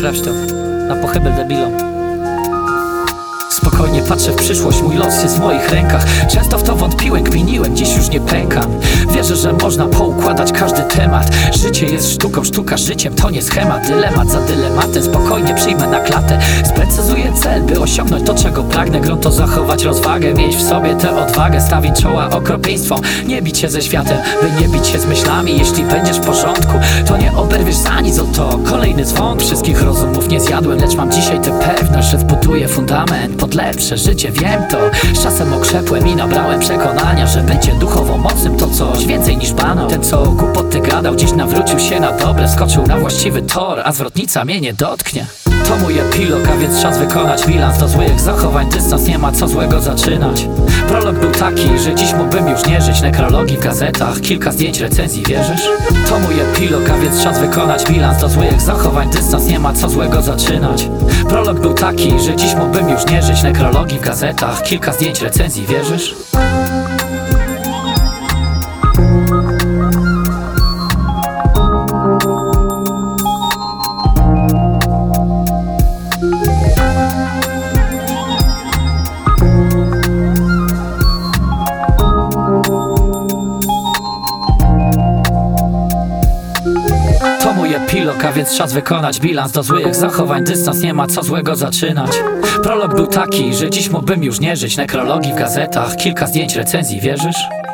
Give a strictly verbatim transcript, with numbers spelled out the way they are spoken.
sprawdź to. Na pochybel debilom. Spokojnie patrzę w przyszłość, mój los jest w moich rękach. Często w to wątpiłem, kminiłem, dziś już nie pękam. Wierzę, że można poukładać każdy temat. Życie jest sztuką, sztuka życiem to nie schemat. Dylemat za dylematem, spokojnie przyjmę na klatę. Sprecyzuję cel, by osiągnąć to, czego pragnę. Grunt to zachować rozwagę, mieć w sobie tę odwagę. Stawić czoła okropieństwom, nie bić się ze światem, by nie bić się z myślami. Jeśli będziesz w porządku, to nie oberwiesz za nic. Oto kolejny dzwon. Wszystkich rozumów nie zjadłem, lecz mam dzisiaj tę pewność, że zbuduję fundament pod lepsze życie. Wiem to, z czasem okrzepłem i nabrałem przekonania, że bycie duchowo mocnym to coś więcej niż banał. Ten, co głupoty gadał, dziś nawrócił się na dobre. Skoczył na właściwy tor, a zwrotnica mnie nie dotknie. To mój epilog, a więc czas wykonać bilans do złych zachowań, dystans, nie ma co złego zaczynać. Prolog był taki, że dziś mógłbym już nie żyć. Nekrologii w gazetach, kilka zdjęć, recenzji, wierzysz? To mój epilog, a więc czas wykonać bilans do złych zachowań, dystans, nie ma co złego zaczynać. Prolog był taki, że dziś mógłbym już nie żyć. Nekrologii w gazetach, kilka zdjęć, recenzji, wierzysz? To mój epilog, a więc czas wykonać bilans do złych zachowań, dystans, nie ma co złego zaczynać. Prolog był taki, że dziś mógłbym już nie żyć. Nekrologii w gazetach, kilka zdjęć, recenzji, wierzysz?